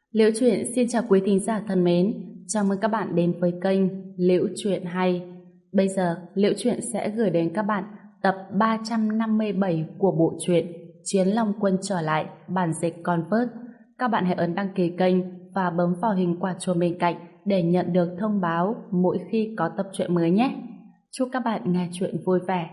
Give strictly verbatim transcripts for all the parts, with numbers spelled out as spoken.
Liễu Chuyện xin chào quý thính giả thân mến, chào mừng các bạn đến với kênh Liễu Chuyện Hay. Bây giờ, Liễu Chuyện sẽ gửi đến các bạn tập ba trăm năm mươi bảy của bộ truyện Chiến Long Quân trở lại, bản dịch Convert. Các bạn hãy ấn đăng ký kênh và bấm vào hình quả chuông bên cạnh để nhận được thông báo mỗi khi có tập truyện mới nhé. Chúc các bạn nghe truyện vui vẻ.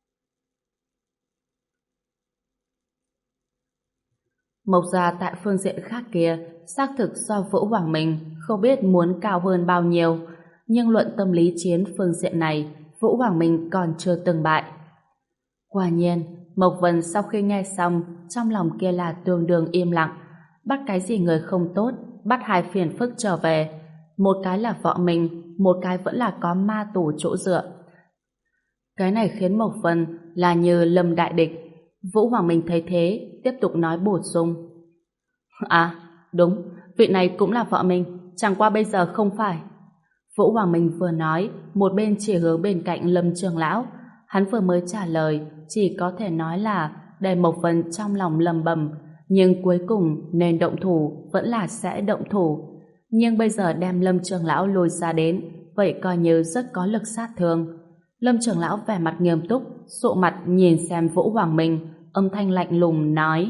Mộc Gia tại phương diện khác kia xác thực do Vũ Hoàng Minh không biết muốn cao hơn bao nhiêu, nhưng luận tâm lý chiến phương diện này Vũ Hoàng Minh còn chưa từng bại. Quả nhiên, Mộc Vân sau khi nghe xong trong lòng kia là tương đương im lặng. Bắt cái gì người không tốt, bắt hai phiền phức trở về. Một cái là vợ mình, một cái vẫn là có ma tù chỗ dựa. Cái này khiến Mộc Vân là như lâm đại địch. Vũ Hoàng Minh thấy thế, tiếp tục nói bổ sung. À, đúng, vị này cũng là vợ mình, chẳng qua bây giờ không phải. Vũ Hoàng Minh vừa nói, một bên chỉ hướng bên cạnh Lâm Trường Lão. Hắn vừa mới trả lời, chỉ có thể nói là để Mộc Vân trong lòng lầm bầm, nhưng cuối cùng nên động thủ vẫn là sẽ động thủ. Nhưng bây giờ đem Lâm Trường Lão lôi ra đến, vậy coi như rất có lực sát thương. Lâm Trường Lão vẻ mặt nghiêm túc, sụ mặt nhìn xem Vũ Hoàng Minh, âm thanh lạnh lùng nói: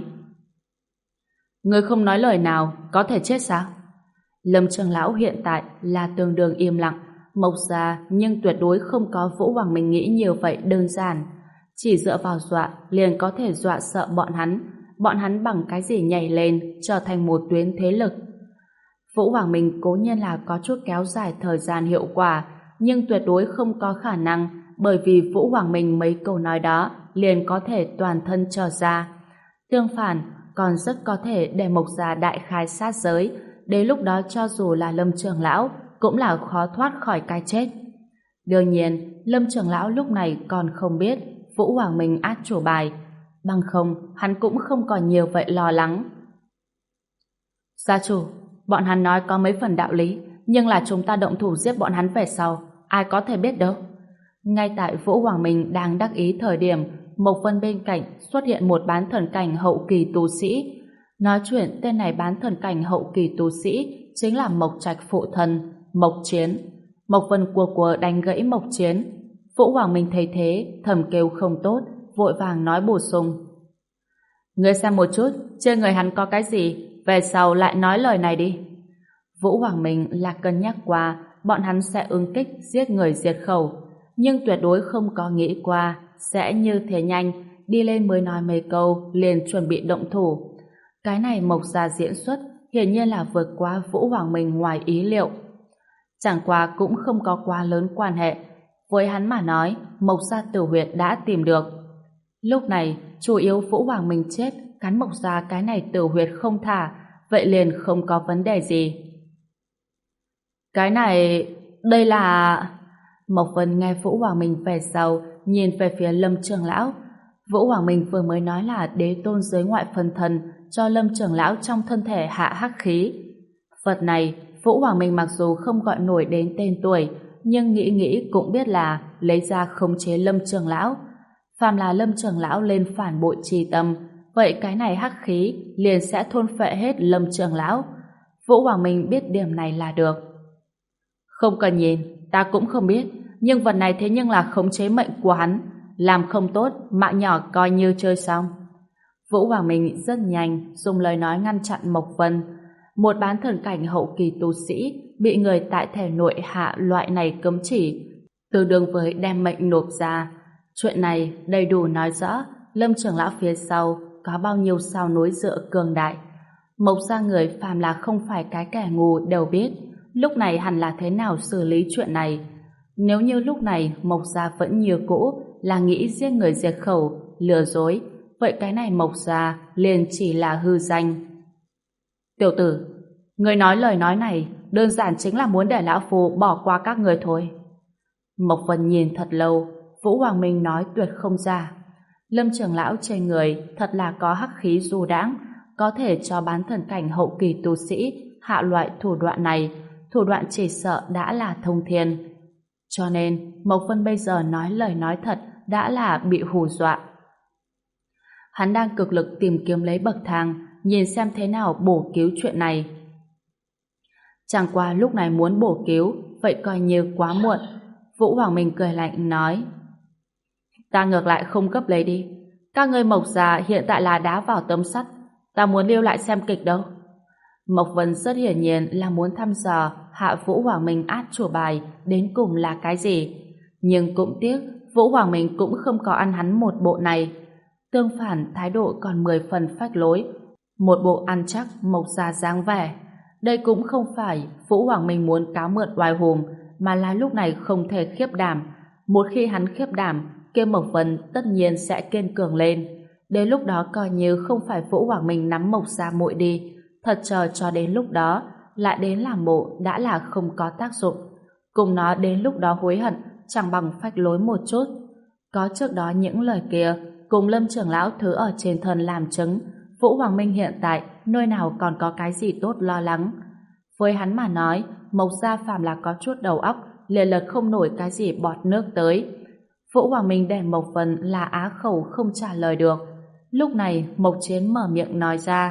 Người không nói lời nào, có thể chết sao? Lâm Trường Lão hiện tại là tương đương im lặng, Mộc Gia nhưng tuyệt đối không có Vũ Hoàng Minh nghĩ nhiều vậy đơn giản. Chỉ dựa vào dọa liền có thể dọa sợ bọn hắn, bọn hắn bằng cái gì nhảy lên trở thành một tuyến thế lực. Vũ Hoàng Minh cố nhiên là có chút kéo dài thời gian hiệu quả, nhưng tuyệt đối không có khả năng, bởi vì Vũ Hoàng Minh mấy câu nói đó liền có thể toàn thân trở ra. Tương phản, còn rất có thể để Mộc Gia đại khai sát giới, đến lúc đó cho dù là Lâm Trường Lão cũng là khó thoát khỏi cái chết. Đương nhiên, Lâm Trường Lão lúc này còn không biết Vũ Hoàng Minh át chủ bài, bằng không hắn cũng không còn nhiều vậy lo lắng. Gia chủ, bọn hắn nói có mấy phần đạo lý, nhưng là chúng ta động thủ giết bọn hắn về sau, ai có thể biết đâu. Ngay tại Vũ Hoàng Minh đang đắc ý thời điểm, Mộc Vân bên cạnh xuất hiện một bán thần cảnh hậu kỳ tu sĩ. Nói chuyện tên này bán thần cảnh hậu kỳ tu sĩ chính là Mộc Trạch phụ thân, Mộc Chiến. Mộc Vân cua cua đánh gãy Mộc Chiến. Vũ Hoàng Minh thấy thế, thầm kêu không tốt, vội vàng nói bổ sung: Ngươi xem một chút, trên người hắn có cái gì, về sau lại nói lời này đi. Vũ Hoàng Minh là cân nhắc qua bọn hắn sẽ ứng kích giết người diệt khẩu, nhưng tuyệt đối không có nghĩ qua sẽ như thế nhanh, đi lên mới nói mấy câu liền chuẩn bị động thủ. Cái này Mộc Gia diễn xuất hiển nhiên là vượt qua Vũ Hoàng Minh ngoài ý liệu. Chẳng qua cũng không có quá lớn quan hệ, với hắn mà nói Mộc Gia tử huyệt đã tìm được. Lúc này chủ yếu Vũ Hoàng Minh chết, cắn Mộc Gia cái này tử huyệt không thả, vậy liền không có vấn đề gì. Cái này, đây là... Mộc Vân nghe Vũ Hoàng Minh về sau, nhìn về phía Lâm Trường Lão. Vũ Hoàng Minh vừa mới nói là đế tôn giới ngoại phân thân cho Lâm Trường Lão trong thân thể hạ hắc khí. Vật này, Vũ Hoàng Minh mặc dù không gọi nổi đến tên tuổi, nhưng nghĩ nghĩ cũng biết là lấy ra khống chế Lâm Trường Lão. Phàm là Lâm Trường Lão lên phản bội chi tâm, vậy cái này hắc khí liền sẽ thôn phệ hết Lâm Trường Lão. Vũ Hoàng Minh biết điểm này là được. Không cần nhìn, ta cũng không biết, nhưng vật này thế nhưng là khống chế mệnh của hắn, làm không tốt, mạng nhỏ coi như chơi xong. Vũ Hoàng Minh rất nhanh dùng lời nói ngăn chặn Mộc Vân. Một bán thần cảnh hậu kỳ tu sĩ bị người tại thể nội hạ loại này cấm chỉ, tương đương với đem mệnh nộp ra. Chuyện này đầy đủ nói rõ Lâm Trường Lão phía sau có bao nhiêu sao nối dựa cường đại. Mộc Gia người phàm là không phải cái kẻ ngu đều biết lúc này hẳn là thế nào xử lý chuyện này. Nếu như lúc này Mộc Gia vẫn như cũ là nghĩ giết người diệt khẩu, lừa dối, vậy cái này Mộc Gia liền chỉ là hư danh. Tiểu tử, người nói lời nói này đơn giản chính là muốn để lão phu bỏ qua các người thôi. Mộc Vân nhìn thật lâu, Vũ Hoàng Minh nói tuyệt không ra. Lâm Trường Lão trên người thật là có hắc khí du đãng, có thể cho bán thần cảnh hậu kỳ tu sĩ hạ loại thủ đoạn này, thủ đoạn chỉ sợ đã là thông thiên. Cho nên Mộc Vân bây giờ nói lời nói thật đã là bị hù dọa. Hắn đang cực lực tìm kiếm lấy bậc thang, nhìn xem thế nào bổ cứu chuyện này. Chẳng qua lúc này muốn bổ cứu, vậy coi như quá muộn. Vũ Hoàng Minh cười lạnh nói, ta ngược lại không cấp lấy đi. Các ngươi Mộc gia hiện tại là đá vào tấm sắt, ta muốn lưu lại xem kịch đâu. Mộc Vân rất hiển nhiên là muốn thăm dò hạ Vũ Hoàng Minh át chủ bài đến cùng là cái gì. Nhưng cũng tiếc, Vũ Hoàng Minh cũng không có ăn hắn một bộ này. Tương phản, thái độ còn mười phần phách lối. Một bộ ăn chắc Mộc gia dáng vẻ. Đây cũng không phải Vũ Hoàng Minh muốn cáo mượn oai hùng, mà là lúc này không thể khiếp đảm. Một khi hắn khiếp đảm, kia Mộc Vân tất nhiên sẽ kiên cường lên. Đến lúc đó coi như không phải Vũ Hoàng Minh nắm Mộc gia muội đi, thật chờ cho đến lúc đó lại đến làm bộ đã là không có tác dụng. Cùng nó đến lúc đó hối hận chẳng bằng phách lối một chút. Có trước đó những lời kia cùng Lâm trưởng lão thứ ở trên thân làm chứng, Vũ Hoàng Minh hiện tại nơi nào còn có cái gì tốt lo lắng. Với hắn mà nói, Mộc gia phàm là có chút đầu óc liền lật không nổi cái gì bọt nước tới. Vũ Hoàng Minh đèn Mộc Vân là á khẩu không trả lời được. Lúc này Mộc Chiến mở miệng nói ra,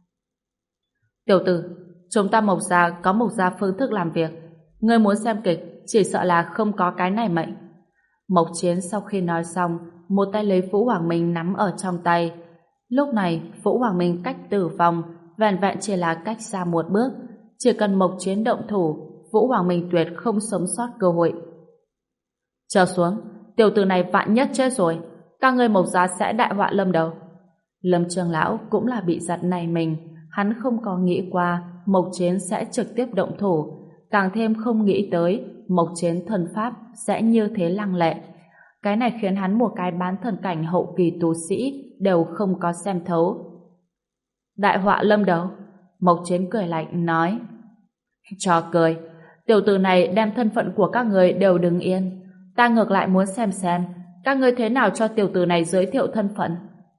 tiểu tử, chúng ta Mộc gia có Mộc gia phương thức làm việc, ngươi muốn xem kịch chỉ sợ là không có cái này mệnh. Mộc Chiến sau khi nói xong, một tay lấy Vũ Hoàng Minh nắm ở trong tay. Lúc này Vũ Hoàng Minh cách tử vong vẹn vẹn chỉ là cách xa một bước, chỉ cần Mộc Chiến động thủ, Vũ Hoàng Minh tuyệt không sống sót cơ hội. Chờ xuống, tiểu tử này vạn nhất chết rồi, các ngươi Mộc gia sẽ đại họa lâm đầu. Lâm Trường lão cũng là bị giật này mình, hắn không có nghĩ qua Mộc Chiến sẽ trực tiếp động thủ, càng thêm không nghĩ tới Mộc Chiến thần pháp sẽ như thế lăng lệ. Cái này khiến hắn một cái bán thần cảnh hậu kỳ tu sĩ đều không có xem thấu. Đại họa lâm đầu? Mộc Chiến cười lạnh nói, trò cười, tiểu tử này đem thân phận của các người đều đứng yên, ta ngược lại muốn xem xem các ngươi thế nào cho tiểu tử này giới thiệu thân phận.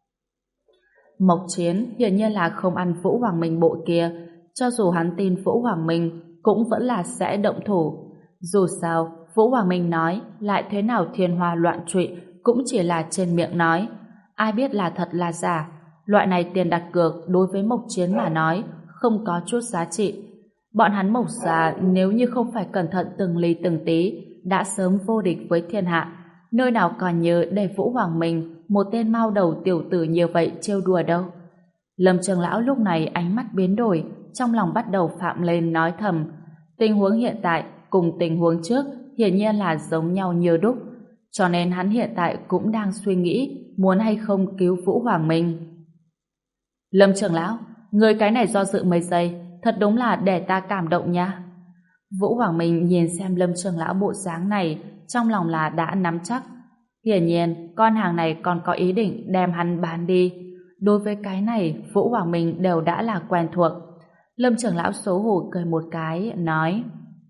Mộc Chiến hiển nhiên là không ăn Vũ Hoàng Minh bộ kia, cho dù hắn tin Vũ Hoàng Minh cũng vẫn là sẽ động thủ. Dù sao, Vũ Hoàng Minh nói lại thế nào thiên hoa loạn trụy cũng chỉ là trên miệng nói, ai biết là thật là giả. Loại này tiền đặt cược đối với Mộc Chiến mà nói không có chút giá trị. Bọn hắn Mộc gia nếu như không phải cẩn thận từng ly từng tí đã sớm vô địch với thiên hạ, nơi nào còn nhớ để Vũ Hoàng Minh một tên mao đầu tiểu tử như vậy trêu đùa đâu. Lâm Trường lão lúc này ánh mắt biến đổi, trong lòng bắt đầu phạm lên nói thầm, tình huống hiện tại cùng tình huống trước hiển nhiên là giống nhau như đúc, cho nên hắn hiện tại cũng đang suy nghĩ muốn hay không cứu Vũ Hoàng Minh. Lâm Trường lão, người cái này do dự mấy giây, thật đúng là để ta cảm động nha. Vũ Hoàng Minh nhìn xem Lâm Trường lão bộ dáng này, trong lòng là đã nắm chắc. Hiển nhiên, con hàng này còn có ý định đem hắn bán đi. Đối với cái này, Vũ Hoàng Minh đều đã là quen thuộc. Lâm Trường lão xấu hổ cười một cái, nói,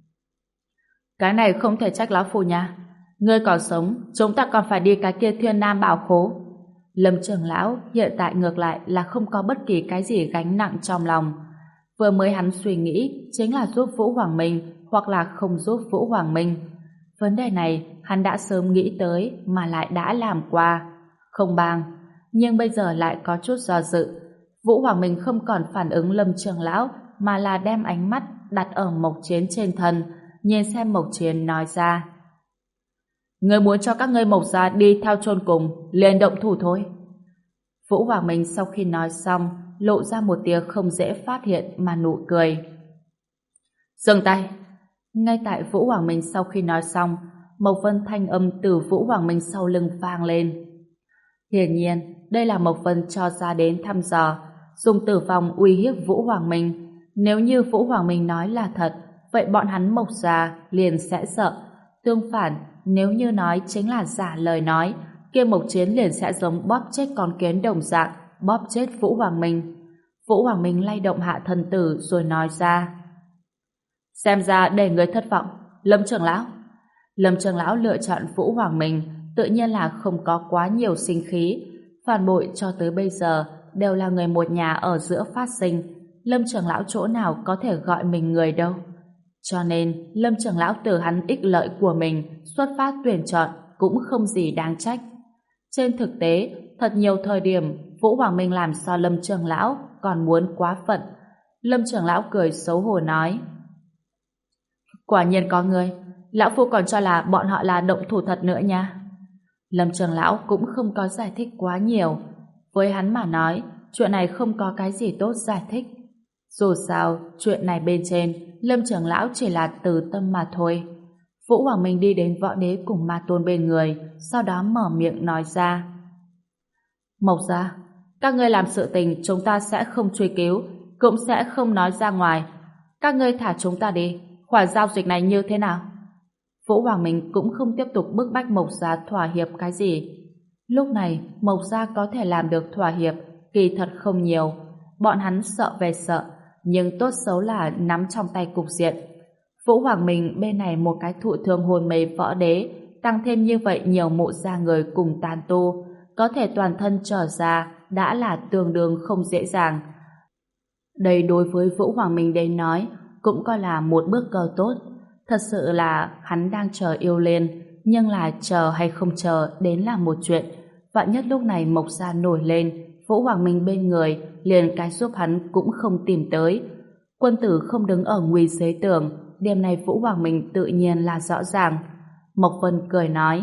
cái này không thể trách lão phu nha. Ngươi còn sống, chúng ta còn phải đi cái kia Thiên Nam Bảo Khố. Lâm Trường lão hiện tại ngược lại là không có bất kỳ cái gì gánh nặng trong lòng. Vừa mới hắn suy nghĩ chính là giúp Vũ Hoàng Minh hoặc là không giúp Vũ Hoàng Minh. Vấn đề này hắn đã sớm nghĩ tới mà lại đã làm qua. Không bằng, nhưng bây giờ lại có chút do dự. Vũ Hoàng Minh không còn phản ứng Lâm Trường lão mà là đem ánh mắt đặt ở Mộc Chiến trên thân, nhìn xem Mộc Chiến nói ra, người muốn cho các ngươi Mộc gia đi theo chôn cùng liền động thủ thôi. Vũ Hoàng Minh sau khi nói xong lộ ra một tia không dễ phát hiện mà nụ cười. Dừng tay. Ngay tại Vũ Hoàng Minh sau khi nói xong, Mộc Vân thanh âm từ Vũ Hoàng Minh sau lưng vang lên. Hiển nhiên đây là Mộc Vân cho ra đến thăm dò, dùng tử vong uy hiếp Vũ Hoàng Minh. Nếu như Vũ Hoàng Minh nói là thật, vậy bọn hắn Mộc gia liền sẽ sợ. Tương phản, nếu như nói chính là giả lời nói, kia Mộc Chiến liền sẽ giống bóp chết con kiến đồng dạng, bóp chết Vũ Hoàng Minh. Vũ Hoàng Minh lay động hạ thân tử rồi nói ra, xem ra để người thất vọng, Lâm Trường lão. Lâm Trường lão lựa chọn Vũ Hoàng Minh tự nhiên là không có quá nhiều sinh khí. Phản bội cho tới bây giờ đều là người một nhà ở giữa phát sinh. Lâm Trường lão chỗ nào có thể gọi mình người đâu. Cho nên Lâm Trường lão từ hắn ích lợi của mình xuất phát tuyển chọn cũng không gì đáng trách. Trên thực tế, thật nhiều thời điểm Vũ Hoàng Minh làm so Lâm Trường lão còn muốn quá phận. Lâm Trường lão cười xấu hổ nói, Quả nhiên có người, lão phu còn cho là bọn họ là động thủ thật nữa nha. Lâm Trường Lão cũng không có giải thích quá nhiều. Với hắn mà nói, chuyện này không có cái gì tốt giải thích. Dù sao, chuyện này bên trên, Lâm Trường Lão chỉ là từ tâm mà thôi. Vũ Hoàng Minh đi đến võ đế cùng ma tôn bên người, sau đó mở miệng nói ra. Mộc gia, các ngươi làm sự tình chúng ta sẽ không truy cứu, cũng sẽ không nói ra ngoài. Các ngươi thả chúng ta đi, khoản giao dịch này như thế nào? Vũ Hoàng Minh cũng không tiếp tục bức bách Mộc gia thỏa hiệp cái gì. Lúc này, Mộc gia có thể làm được thỏa hiệp, kỳ thật không nhiều. Bọn hắn sợ về sợ, nhưng tốt xấu là nắm trong tay cục diện. Vũ Hoàng Minh bên này một cái thụ thương hồn mê võ đế, tăng thêm như vậy nhiều mộ gia người cùng tàn tu, có thể toàn thân trở ra đã là tương đương không dễ dàng. Đây đối với Vũ Hoàng Minh đến nói cũng coi là một bước cơ tốt. Thật sự là hắn đang chờ yêu liên, nhưng là chờ hay không chờ đến là một chuyện. Vạn nhất lúc này Mộc gia nổi lên, Vũ Hoàng Minh bên người liền cái giúp hắn cũng không tìm tới. Quân tử không đứng ở nguy dưới tường, đêm nay Vũ Hoàng Minh tự nhiên là rõ ràng. Mộc Vân cười nói,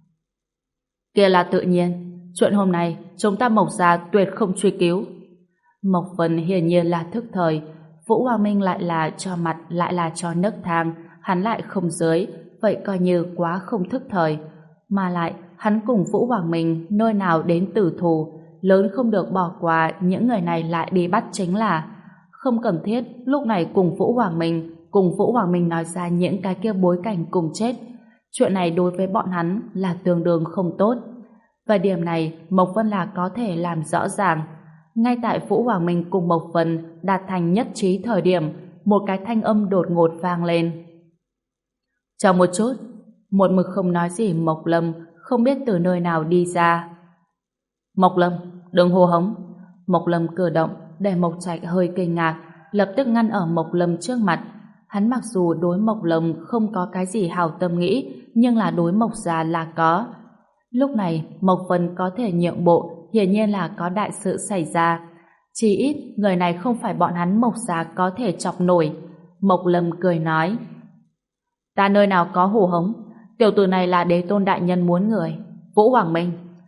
kia là tự nhiên, chuyện hôm nay chúng ta Mộc gia tuyệt không truy cứu. Mộc Vân hiển nhiên là thức thời, Vũ Hoàng Minh lại là cho mặt lại là cho nấc thang, hắn lại không dưới, vậy coi như quá không thức thời. Mà lại, hắn cùng Vũ Hoàng Minh nơi nào đến tử thù, lớn không được bỏ qua những người này lại đi bắt chính là. Không cần thiết lúc này cùng Vũ Hoàng Minh cùng Vũ Hoàng Minh nói ra những cái kia bối cảnh cùng chết. Chuyện này đối với bọn hắn là tương đương không tốt. Và điểm này Mộc Vân là có thể làm rõ ràng. Ngay tại Vũ Hoàng Minh cùng Mộc Vân đạt thành nhất trí thời điểm, một cái thanh âm đột ngột vang lên. Chờ một chút. Một mực không nói gì Mộc Lâm không biết từ nơi nào đi ra. Mộc Lâm, đừng hô hống. Mộc Lâm cử động để Mộc Trạch hơi kinh ngạc, lập tức ngăn ở Mộc Lâm trước mặt. Hắn mặc dù đối Mộc Lâm không có cái gì hảo tâm nghĩ, nhưng là đối Mộc gia là có. Lúc này Mộc Vân có thể nhượng bộ, hiển nhiên là có đại sự xảy ra. Chỉ ít người này không phải bọn hắn Mộc gia có thể chọc nổi. Mộc Lâm cười nói, ta nơi nào có hù hống, tiểu tử này là đế tôn đại nhân muốn người. Vũ Hoàng Minh.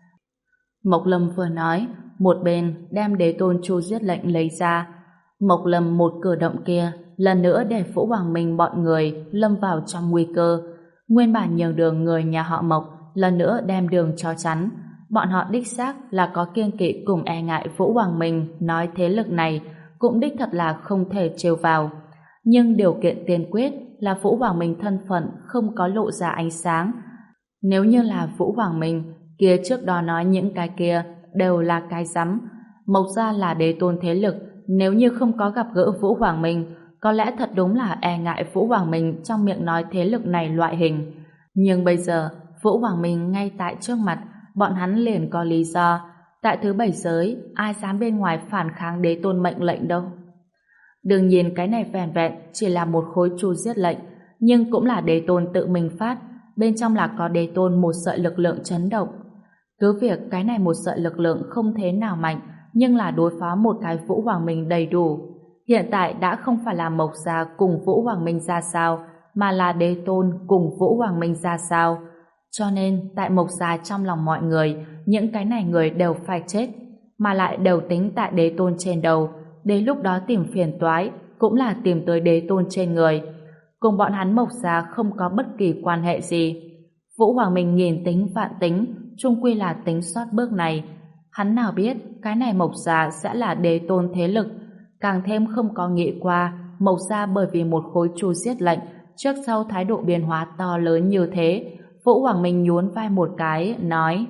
Mộc Lâm vừa nói, một bên đem đế tôn chu giết lệnh lấy ra. Mộc Lâm một cử động kia lần nữa để Vũ Hoàng Minh bọn người lâm vào trong nguy cơ. Nguyên bản nhường đường người nhà họ Mộc lần nữa đem đường cho chắn. Bọn họ đích xác là có kiêng kỵ cùng e ngại Vũ Hoàng Minh, nói thế lực này cũng đích thật là không thể trêu vào. Nhưng điều kiện tiên quyết là Vũ Hoàng Minh thân phận không có lộ ra ánh sáng. Nếu như là Vũ Hoàng Minh, kia trước đó nói những cái kia đều là cái rắm. Mộc gia là đế tôn thế lực, nếu như không có gặp gỡ Vũ Hoàng Minh, có lẽ thật đúng là e ngại Vũ Hoàng Minh trong miệng nói thế lực này loại hình. Nhưng bây giờ, Vũ Hoàng Minh ngay tại trước mặt, bọn hắn liền có lý do. Tại thứ bảy giới, ai dám bên ngoài phản kháng đế tôn mệnh lệnh đâu. Đương nhiên cái này vẻn vẹn chỉ là một khối chu giết lệnh, nhưng cũng là đế tôn tự mình phát, bên trong là có đế tôn một sợi lực lượng chấn động. Cứ việc cái này một sợi lực lượng không thế nào mạnh, nhưng là đối phó một cái Vũ Hoàng Minh đầy đủ. Hiện tại đã không phải là Mộc gia cùng Vũ Hoàng Minh ra sao, mà là đế tôn cùng Vũ Hoàng Minh ra sao. Cho nên tại Mộc gia trong lòng mọi người, những cái này người đều phải chết, mà lại đều tính tại đế tôn trên đầu. Đến lúc đó tìm phiền toái cũng là tìm tới đế tôn trên người. Cùng bọn hắn Mộc gia không có bất kỳ quan hệ gì. Vũ Hoàng Minh nghìn tính vạn tính, chung quy là tính sót bước này. Hắn nào biết cái này Mộc gia sẽ là đế tôn thế lực, càng thêm không có nghĩ qua Mộc gia bởi vì một khối chu giết lệnh trước sau thái độ biến hóa to lớn như thế. Vũ Hoàng Minh nhún vai một cái, nói: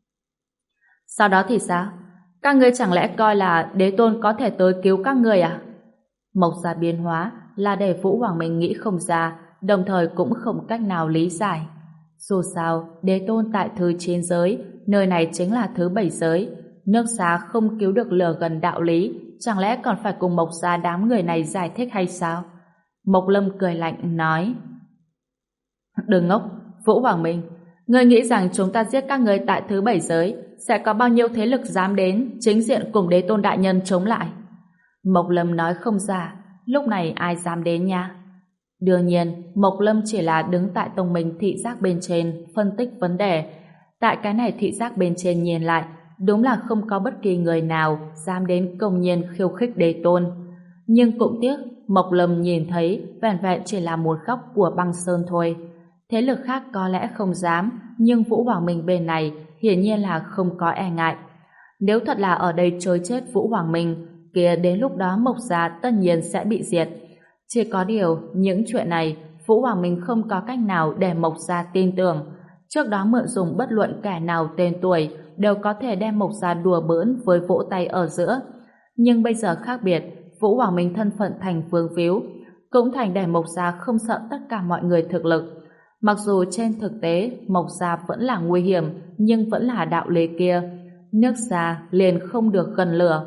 sau đó thì sao? Các ngươi chẳng lẽ coi là đế tôn có thể tới cứu các ngươi à? Mộc gia biến hóa là để Vũ Hoàng Minh nghĩ không ra, đồng thời cũng không cách nào lý giải. Dù sao, đế tôn tại thứ chín giới, nơi này chính là thứ bảy giới. Nước Xá không cứu được lửa gần đạo lý, chẳng lẽ còn phải cùng Mộc gia đám người này giải thích hay sao? Mộc Lâm cười lạnh nói: đừng ngốc, Vũ Hoàng Minh, ngươi nghĩ rằng chúng ta giết các ngươi tại thứ bảy giới sẽ có bao nhiêu thế lực dám đến chính diện cùng đế tôn đại nhân chống lại? Mộc Lâm nói không giả, lúc này ai dám đến nha? Đương nhiên, Mộc Lâm chỉ là đứng tại tông mình thị giác bên trên, phân tích vấn đề. Tại cái này thị giác bên trên nhìn lại, đúng là không có bất kỳ người nào dám đến công nhiên khiêu khích đế tôn. Nhưng cũng tiếc, Mộc Lâm nhìn thấy vẻn vẹn chỉ là một góc của băng sơn thôi. Thế lực khác có lẽ không dám, nhưng Vũ Hoàng Minh bên này hiển nhiên là không có e ngại. Nếu thật là ở đây chơi chết Vũ Hoàng Minh, kia đến lúc đó Mộc gia tất nhiên sẽ bị diệt. Chỉ có điều, những chuyện này Vũ Hoàng Minh không có cách nào để Mộc gia tin tưởng. Trước đó mượn dùng bất luận kẻ nào tên tuổi đều có thể đem Mộc gia đùa bỡn với vỗ tay ở giữa. Nhưng bây giờ khác biệt, Vũ Hoàng Minh thân phận thành vương víu, cũng thành để Mộc gia không sợ tất cả mọi người thực lực. Mặc dù trên thực tế Mộc gia vẫn là nguy hiểm, nhưng vẫn là đạo lý kia. Nước gia liền không được gần lửa.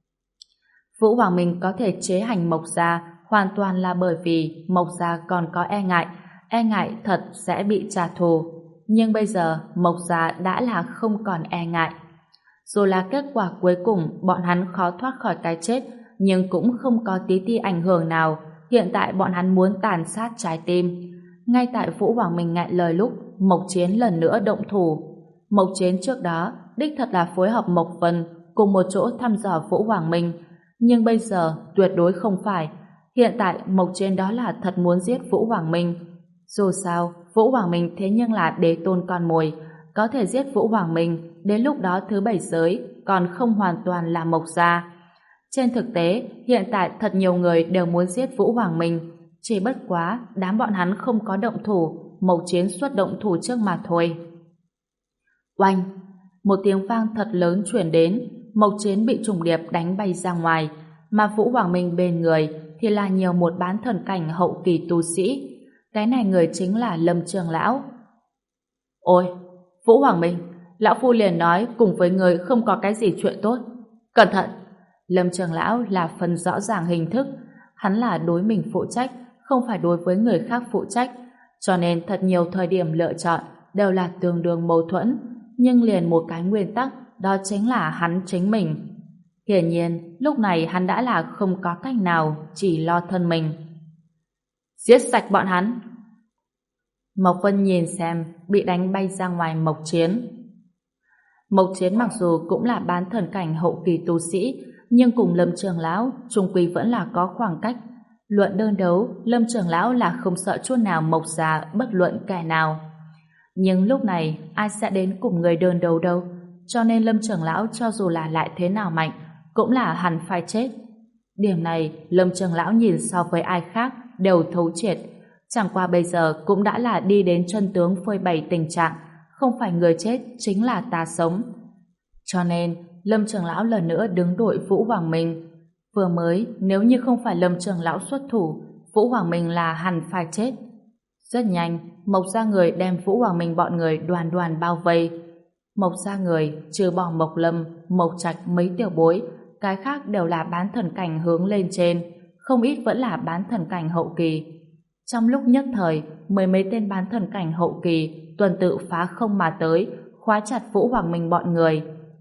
Vũ Hoàng Minh có thể chế hành Mộc gia hoàn toàn là bởi vì Mộc gia còn có e ngại, e ngại thật sẽ bị trả thù. Nhưng bây giờ Mộc gia đã là không còn e ngại. Dù là kết quả cuối cùng bọn hắn khó thoát khỏi cái chết, nhưng cũng không có tí ti ảnh hưởng nào. Hiện tại bọn hắn muốn tàn sát trái tim. Ngay tại Vũ Hoàng Minh ngại lời lúc, Mộc Chiến lần nữa động thủ. Mộc Chiến trước đó đích thật là phối hợp Mộc Vân cùng một chỗ thăm dò Vũ Hoàng Minh, nhưng bây giờ tuyệt đối không phải. Hiện tại Mộc Chiến đó là thật muốn giết Vũ Hoàng Minh. Dù sao, Vũ Hoàng Minh thế nhưng là đế tôn con mồi, có thể giết Vũ Hoàng Minh, đến lúc đó thứ bảy giới còn không hoàn toàn là Mộc gia. Trên thực tế, hiện tại thật nhiều người đều muốn giết Vũ Hoàng Minh, chỉ bất quá đám bọn hắn không có động thủ, Mộc Chiến xuất động thủ trước mà thôi. Oanh! Một tiếng vang thật lớn truyền đến, Mộc Chiến bị trùng điệp đánh bay ra ngoài, mà Vũ Hoàng Minh bên người thì là nhiều một bán thần cảnh hậu kỳ tu sĩ. Cái này người chính là Lâm Trường Lão. Ôi! Vũ Hoàng Minh, Lão Phu liền nói cùng với người không có cái gì chuyện tốt. Cẩn thận! Lâm Trường Lão là phần rõ ràng hình thức, hắn là đối mình phụ trách, không phải đối với người khác phụ trách, cho nên thật nhiều thời điểm lựa chọn đều là tương đương mâu thuẫn, nhưng liền một cái nguyên tắc, đó chính là hắn chính mình. Hiển nhiên, lúc này hắn đã là không có cách nào, chỉ lo thân mình. Giết sạch bọn hắn! Mộc Vân nhìn xem, bị đánh bay ra ngoài Mộc Chiến. Mộc Chiến mặc dù cũng là bán thần cảnh hậu kỳ tu sĩ, nhưng cùng Lâm Trường Lão chung quy vẫn là có khoảng cách. Luận đơn đấu, Lâm Trường Lão là không sợ chút nào Mộc gia bất luận kẻ nào. Nhưng lúc này, ai sẽ đến cùng người đơn đấu đâu, cho nên Lâm Trường Lão cho dù là lại thế nào mạnh, cũng là hẳn phải chết. Điểm này, Lâm Trường Lão nhìn so với ai khác đều thấu triệt, chẳng qua bây giờ cũng đã là đi đến chân tướng phơi bày tình trạng, không phải người chết chính là ta sống. Cho nên, Lâm Trường Lão lần nữa đứng đội Vũ Hoàng Minh. Vừa mới, nếu như không phải Lâm Trường Lão xuất thủ, Vũ Hoàng Minh là hẳn phải chết. Rất nhanh, Mộc gia người đem Vũ Hoàng Minh bọn người đoàn đoàn bao vây. Mộc gia người, trừ bỏ Mộc Lâm, Mộc Trạch mấy tiểu bối, cái khác đều là bán thần cảnh hướng lên trên, không ít vẫn là bán thần cảnh hậu kỳ. Trong lúc nhất thời, mười mấy tên bán thần cảnh hậu kỳ tuần tự phá không mà tới, khóa chặt Vũ Hoàng Minh bọn người.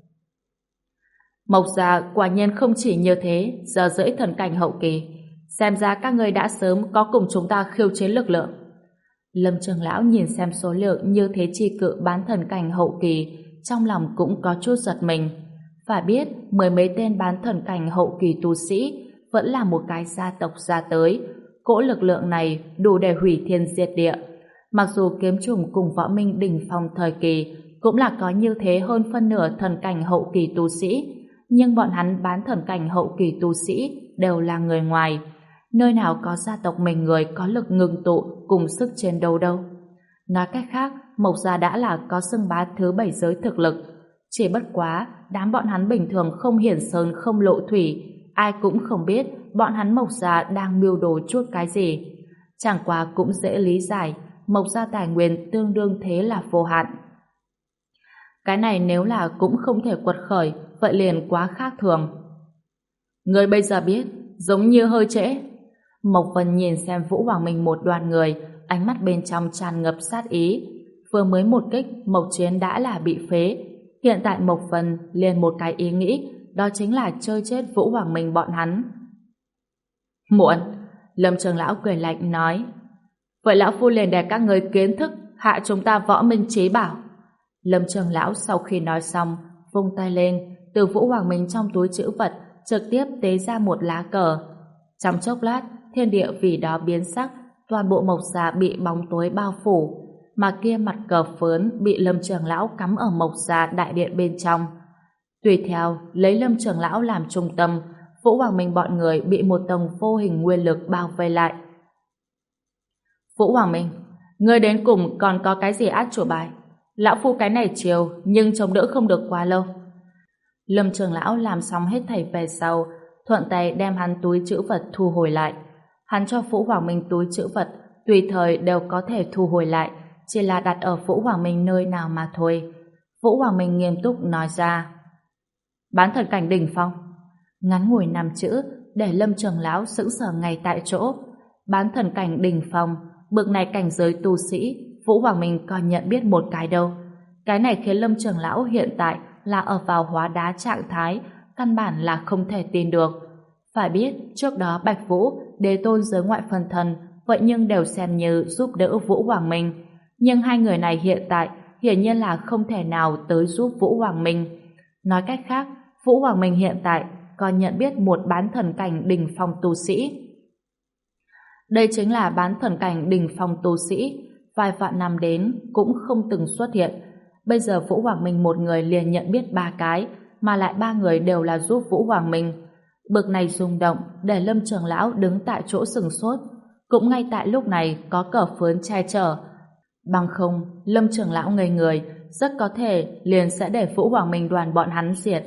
Mộc gia quả nhiên không chỉ như thế, giờ rưỡi thần cảnh hậu kỳ, xem ra các ngươi đã sớm có cùng chúng ta khiêu chiến lực lượng. Lâm Trường Lão nhìn xem số lượng như thế chi cự bán thần cảnh hậu kỳ, trong lòng cũng có chút giật mình. Phải biết, mười mấy tên bán thần cảnh hậu kỳ tu sĩ vẫn là một cái gia tộc ra tới, cỗ lực lượng này đủ để hủy thiên diệt địa. Mặc dù kiếm trùng cùng võ minh đỉnh phong thời kỳ cũng là có như thế hơn phân nửa thần cảnh hậu kỳ tu sĩ, nhưng bọn hắn bán thần cảnh hậu kỳ tu sĩ đều là người ngoài, nơi nào có gia tộc mình người có lực ngưng tụ cùng sức chiến đấu đâu. Nói cách khác, Mộc gia đã là có xưng bá thứ bảy giới thực lực, chỉ bất quá đám bọn hắn bình thường không hiển sơn không lộ thủy, ai cũng không biết bọn hắn Mộc gia đang mưu đồ chút cái gì. Chẳng qua cũng dễ lý giải, Mộc gia tài nguyên tương đương thế là vô hạn. Cái này nếu là cũng không thể quật khởi, vậy liền quá khác thường. Người bây giờ biết, giống như hơi trễ. Mộc Vân nhìn xem Vũ Hoàng Minh một đoàn người, ánh mắt bên trong tràn ngập sát ý. Vừa mới một kích, Mộc Chiến đã là bị phế. Hiện tại Mộc Vân liền một cái ý nghĩ, đó chính là chơi chết Vũ Hoàng Minh bọn hắn. Muộn! Lâm Trường Lão cười lạnh nói: vậy lão phu liền để các người kiến thức hạ chúng ta võ minh chí bảo. Lâm Trường Lão sau khi nói xong, vung tay lên, từ Vũ Hoàng Minh trong túi trữ vật trực tiếp tế ra một lá cờ. Trong chốc lát, thiên địa vì đó biến sắc, toàn bộ mộc gia bị bóng tối bao phủ, mà kia mặt cờ phớn bị Lâm Trường Lão cắm ở mộc gia đại điện bên trong. Tùy theo, lấy Lâm Trường Lão làm trung tâm, Vũ Hoàng Minh bọn người bị một tầng vô hình nguyên lực bao vây lại. Vũ Hoàng Minh, ngươi đến cùng còn có cái gì át chủ bài? Lão phu cái này chiều, nhưng chống đỡ không được quá lâu. Lâm Trường Lão làm xong hết thảy về sau, thuận tay đem hắn túi trữ vật thu hồi lại. Hắn cho Vũ Hoàng Minh túi trữ vật, tùy thời đều có thể thu hồi lại, chỉ là đặt ở Vũ Hoàng Minh nơi nào mà thôi. Vũ Hoàng Minh nghiêm túc nói ra: bán thần cảnh đỉnh phong. Ngắn ngủi năm chữ để Lâm Trường Lão sững sờ ngay tại chỗ. Bán thần cảnh đỉnh phong, bực này cảnh giới tu sĩ, Vũ Hoàng Minh còn nhận biết một cái đâu. Cái này khiến Lâm Trường Lão hiện tại là ở vào hóa đá trạng thái, căn bản là không thể tin được. Phải biết, trước đó Bạch Vũ, đế tôn giới ngoại phân thân, vậy nhưng đều xem như giúp đỡ Vũ Hoàng Minh. Nhưng hai người này hiện tại hiển nhiên là không thể nào tới giúp Vũ Hoàng Minh. Nói cách khác, Vũ Hoàng Minh hiện tại còn nhận biết một bán thần cảnh đỉnh phong tu sĩ. Đây chính là bán thần cảnh đỉnh phong tu sĩ, vài vạn năm đến cũng không từng xuất hiện. Bây giờ Vũ Hoàng Minh một người liền nhận biết ba cái, mà lại ba người đều là giúp Vũ Hoàng Minh. Bực này rung động để Lâm Trường Lão đứng tại chỗ sừng sốt. Cũng ngay tại lúc này có cờ phớn che chở. Bằng không, Lâm Trường Lão ngây người, rất có thể liền sẽ để Vũ Hoàng Minh đoàn bọn hắn diệt.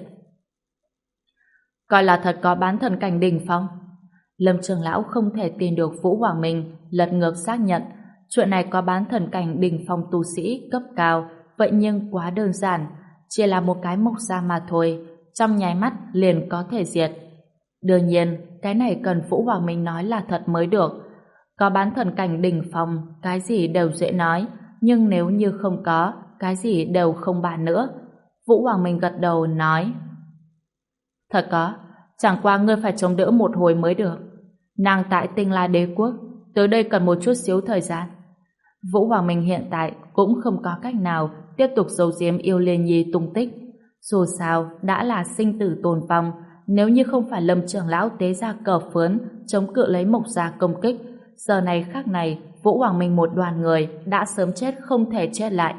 Coi là thật có bán thần cảnh đỉnh phong. Lâm Trường Lão không thể tin được Vũ Hoàng Minh lật ngược xác nhận chuyện này có bán thần cảnh đỉnh phong tu sĩ cấp cao, vậy nhưng quá đơn giản, chỉ là một cái mộc gia mà thôi, trong nháy mắt liền có thể diệt. Đương nhiên, cái này cần Vũ Hoàng Minh nói là thật mới được. Có bán thần cảnh đỉnh phong, cái gì đều dễ nói, nhưng nếu như không có, cái gì đều không bàn nữa. Vũ Hoàng Minh gật đầu nói: thật có, chẳng qua ngươi phải chống đỡ một hồi mới được. Nàng tại Tinh La Đế Quốc, tới đây cần một chút xíu thời gian. Vũ Hoàng Minh hiện tại cũng không có cách nào tiếp tục giấu giếm yêu Liên Nhi tung tích. Dù sao, đã là sinh tử tồn vong, nếu như không phải Lâm Trường Lão tế ra cờ phớn chống cự lấy mộc gia công kích, giờ này khắc này Vũ Hoàng Minh một đoàn người đã sớm chết không thể chết lại.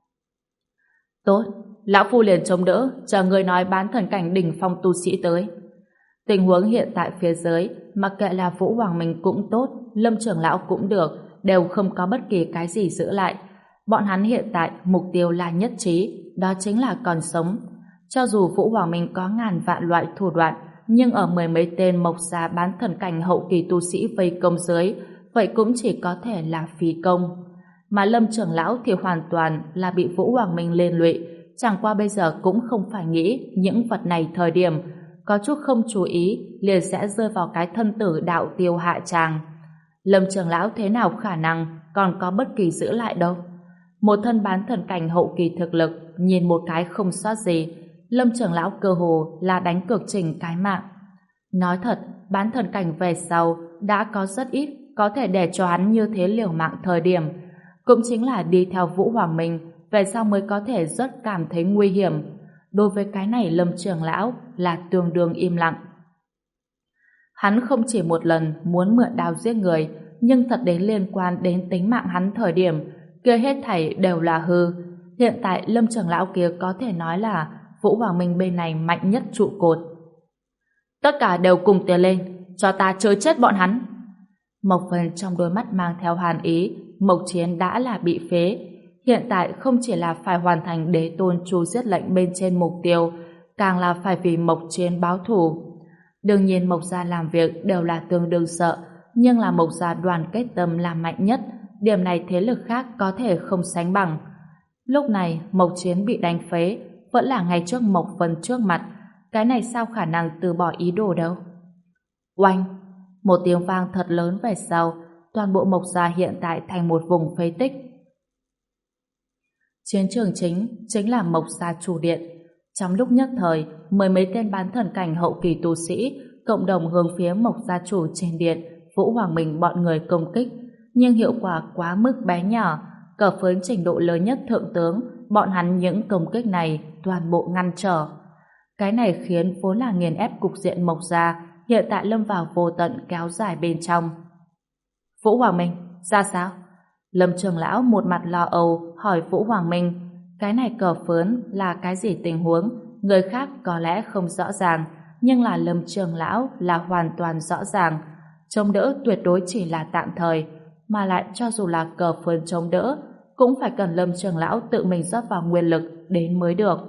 Tốt, Lão Phu liền chống đỡ, chờ người nói bán thần cảnh đỉnh phong tu sĩ tới. Tình huống hiện tại phía dưới, mặc kệ là Vũ Hoàng Minh cũng tốt, Lâm Trường Lão cũng được, đều không có bất kỳ cái gì giữ lại. Bọn hắn hiện tại mục tiêu là nhất trí, đó chính là còn sống. Cho dù Vũ Hoàng Minh có ngàn vạn loại thủ đoạn, nhưng ở mười mấy tên mộc gia bán thần cảnh hậu kỳ tu sĩ vây công dưới, vậy cũng chỉ có thể là phí công. Mà Lâm Trường Lão thì hoàn toàn là bị Vũ Hoàng Minh liên lụy, chẳng qua bây giờ cũng không phải nghĩ những vật này thời điểm, có chút không chú ý liền sẽ rơi vào cái thân tử đạo tiêu hạ tràng. Lâm Trường Lão thế nào khả năng còn có bất kỳ giữ lại đâu. Một thân bán thần cảnh hậu kỳ thực lực, nhìn một cái không sót gì, Lâm Trường Lão cơ hồ là đánh cược trình cái mạng. Nói thật, bán thần cảnh về sau đã có rất ít có thể để cho hắn như thế liều mạng thời điểm, cũng chính là đi theo Vũ Hoàng Minh về sau mới có thể rất cảm thấy nguy hiểm. Đối với cái này Lâm Trường Lão là tương đương im lặng. Hắn không chỉ một lần muốn mượn đao giết người, nhưng thật đến liên quan đến tính mạng hắn thời điểm, kia hết thảy đều là hư. Hiện tại Lâm Trường Lão kia có thể nói là Vũ Hoàng Minh bên này mạnh nhất trụ cột. Tất cả đều cùng tiến lên, cho ta chơi chết bọn hắn. Mộc Vân trong đôi mắt mang theo hàn ý, Mộc Chiến đã là bị phế. Hiện tại không chỉ là phải hoàn thành đế tôn chu giết lệnh bên trên mục tiêu, càng là phải vì Mộc Chiến báo thù. Đương nhiên Mộc gia làm việc đều là tương đương sợ, nhưng là Mộc gia đoàn kết tâm là mạnh nhất, điểm này thế lực khác có thể không sánh bằng. Lúc này Mộc Chiến bị đánh phế, vẫn là ngay trước Mộc Vân trước mặt, cái này sao khả năng từ bỏ ý đồ đâu. Oanh! Một tiếng vang thật lớn về sau, toàn bộ Mộc gia hiện tại thành một vùng phế tích. Chiến trường chính chính là Mộc gia chủ điện. Trong lúc nhất thời, mười mấy tên bán thần cảnh hậu kỳ tu sĩ cộng đồng hướng phía Mộc gia chủ trên điện Vũ Hoàng Minh bọn người công kích, nhưng hiệu quả quá mức bé nhỏ, cờ phớn trình độ lớn nhất thượng tướng, bọn hắn những công kích này toàn bộ ngăn trở. Cái này khiến vốn là nghiền ép cục diện Mộc Gia hiện tại lâm vào vô tận kéo dài bên trong. Vũ Hoàng Minh, ra sao? Lâm Trường Lão một mặt lo âu hỏi Vũ Hoàng Minh, cái này cờ phớn là cái gì tình huống? Người khác có lẽ không rõ ràng, nhưng là Lâm Trường Lão là hoàn toàn rõ ràng. Chống đỡ tuyệt đối chỉ là tạm thời, mà lại cho dù là cờ phớn chống đỡ, cũng phải cần Lâm Trường Lão tự mình rót vào nguyên lực đến mới được.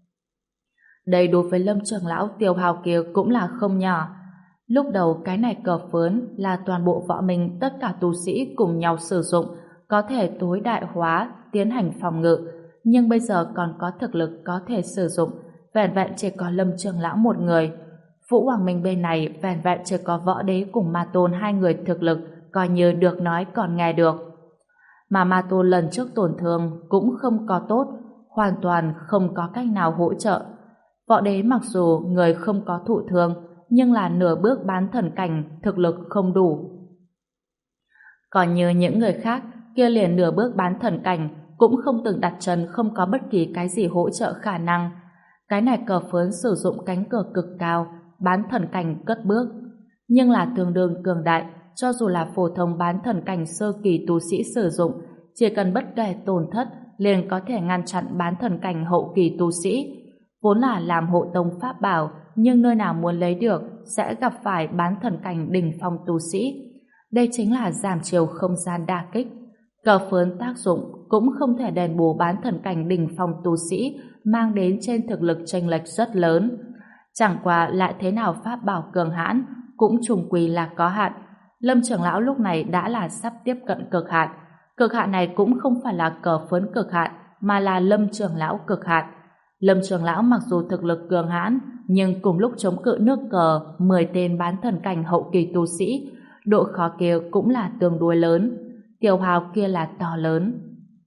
Đây đối với Lâm Trường Lão tiêu hao kia cũng là không nhỏ. Lúc đầu cái này cờ phớn là toàn bộ võ minh tất cả tu sĩ cùng nhau sử dụng, có thể tối đại hóa, tiến hành phòng ngự, nhưng bây giờ còn có thực lực có thể sử dụng, vẹn vẹn chỉ có Lâm Trường Lão một người. Vũ Hoàng Minh bên này vẹn vẹn chỉ có võ đế cùng Ma Tôn hai người thực lực, coi như được nói còn nghe được. Mà Ma Tôn lần trước tổn thương cũng không có tốt, hoàn toàn không có cách nào hỗ trợ. Võ đế mặc dù người không có thụ thương, nhưng là nửa bước bán thần cảnh, thực lực không đủ. Còn như những người khác, kia liền nửa bước bán thần cảnh, cũng không từng đặt chân, không có bất kỳ cái gì hỗ trợ khả năng. Cái này cờ phớn sử dụng cánh cửa cực cao, bán thần cảnh cất bước, nhưng là tương đương cường đại, cho dù là phổ thông bán thần cảnh sơ kỳ tu sĩ sử dụng, chỉ cần bất kể tổn thất, liền có thể ngăn chặn bán thần cảnh hậu kỳ tu sĩ. Vốn là làm hộ tông pháp bảo, nhưng nơi nào muốn lấy được sẽ gặp phải bán thần cảnh đỉnh phong tu sĩ. Đây chính là giảm chiều không gian đả kích. Cờ phớn tác dụng cũng không thể đền bù bán thần cảnh đỉnh phong tu sĩ mang đến trên thực lực chênh lệch rất lớn. Chẳng qua lại thế nào pháp bảo cường hãn cũng trùng quy là có hạn. Lâm Trường Lão lúc này đã là sắp tiếp cận cực hạn. Cực hạn này cũng không phải là cờ phớn cực hạn, mà là Lâm Trường Lão cực hạn. Lâm Trường Lão mặc dù thực lực cường hãn, nhưng cùng lúc chống cự nước cờ mười tên bán thần cảnh hậu kỳ tu sĩ, độ khó kia cũng là tương đối lớn, tiêu hao kia là to lớn.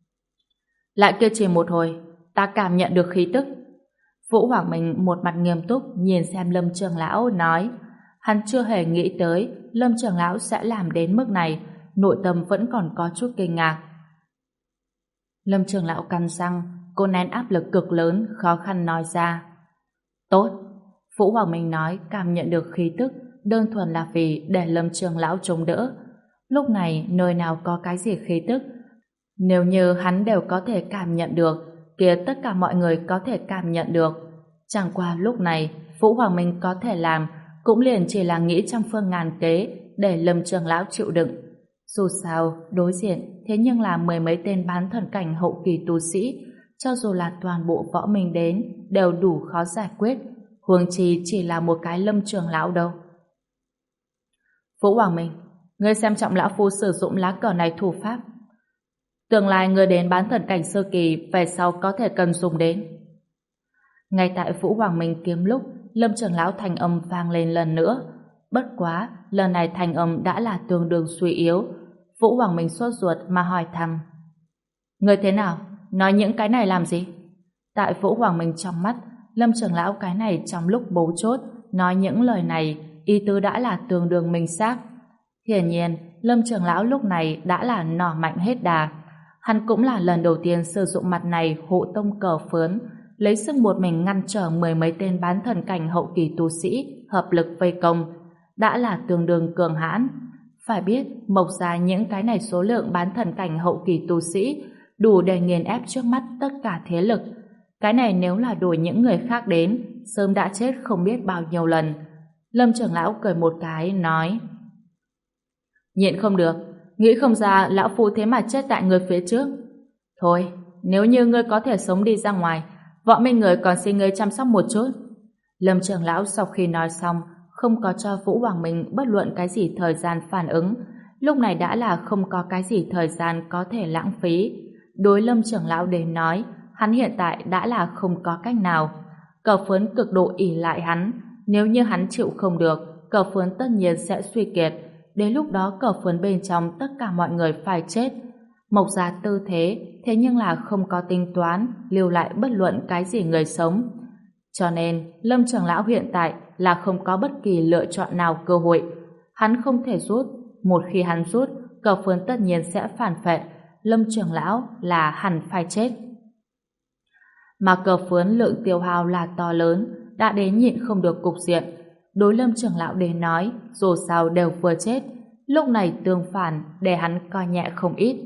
Lại kia chỉ một hồi, ta cảm nhận được khí tức. Vũ Hoàng Minh một mặt nghiêm túc nhìn xem Lâm Trường Lão nói, hắn chưa hề nghĩ tới Lâm Trường Lão sẽ làm đến mức này, nội tâm vẫn còn có chút kinh ngạc. Lâm Trường Lão cắn răng, cô nén áp lực cực lớn, khó khăn nói ra. Tốt. Vũ Hoàng Minh nói cảm nhận được khí tức, đơn thuần là vì để Lâm Trường Lão chống đỡ. Lúc này nơi nào có cái gì khí tức? Nếu như hắn đều có thể cảm nhận được, kia tất cả mọi người có thể cảm nhận được. Chẳng qua lúc này Vũ Hoàng Minh có thể làm cũng liền chỉ là nghĩ trăm phương ngàn kế để Lâm Trường Lão chịu đựng. Dù sao đối diện thế nhưng là mười mấy tên bán thần cảnh hậu kỳ tu sĩ, cho dù là toàn bộ võ minh đến đều đủ khó giải quyết, huống chi chỉ là một cái Lâm Trường Lão đâu. Vũ Hoàng Minh, ngươi xem trọng lão phu sử dụng lá cờ này thủ pháp, tương lai ngươi đến bán thần cảnh sơ kỳ về sau có thể cần dùng đến. Ngay tại Vũ Hoàng Minh kiếm lúc, Lâm Trường Lão thành âm vang lên lần nữa. Bất quá lần này thành âm đã là tương đương suy yếu. Vũ Hoàng Minh sốt ruột mà hỏi thăm, ngươi thế nào? Nói những cái này làm gì? Tại Vũ Hoàng Minh trong mắt, Lâm Trường Lão cái này trong lúc bấu chốt nói những lời này, ý tứ đã là tương đương minh xác. Hiển nhiên Lâm Trường Lão lúc này đã là nỏ mạnh hết đà. Hắn cũng là lần đầu tiên sử dụng mặt này hộ tông cờ phớn, lấy sức một mình ngăn trở mười mấy tên bán thần cảnh hậu kỳ tu sĩ hợp lực vây công, đã là tương đương cường hãn. Phải biết Mộc Gia những cái này số lượng bán thần cảnh hậu kỳ tu sĩ đủ để nghiền ép trước mắt tất cả thế lực. Cái này nếu là đổi những người khác đến, sớm đã chết không biết bao nhiêu lần. Lâm Trường Lão cười một cái nói, nhịn không được, nghĩ không ra lão phu thế mà chết tại người phía trước. Thôi, nếu như ngươi có thể sống đi ra ngoài, võ minh người còn xin ngươi chăm sóc một chút. Lâm Trường Lão sau khi nói xong, không có cho Vũ Hoàng Minh bất luận cái gì thời gian phản ứng. Lúc này đã là không có cái gì thời gian có thể lãng phí. Đối Lâm Trường Lão đến nói, hắn hiện tại đã là không có cách nào. Cờ phớn cực độ ỷ lại hắn, nếu như hắn chịu không được, cờ phớn tất nhiên sẽ suy kiệt. Đến lúc đó cờ phớn bên trong tất cả mọi người phải chết. Mộc Gia tư thế, thế nhưng là không có tính toán lưu lại bất luận cái gì người sống. Cho nên Lâm Trường Lão hiện tại là không có bất kỳ lựa chọn nào cơ hội. Hắn không thể rút, một khi hắn rút, Cờ Phướn tất nhiên sẽ phản phệ, Lâm trưởng lão là hẳn phải chết. Mà Cờ Phướn lượng tiêu hao là to lớn, đã đến nhịn không được cục diện. Đối Lâm trưởng lão đến nói, dù sao đều vừa chết, lúc này tương phản để hắn coi nhẹ không ít.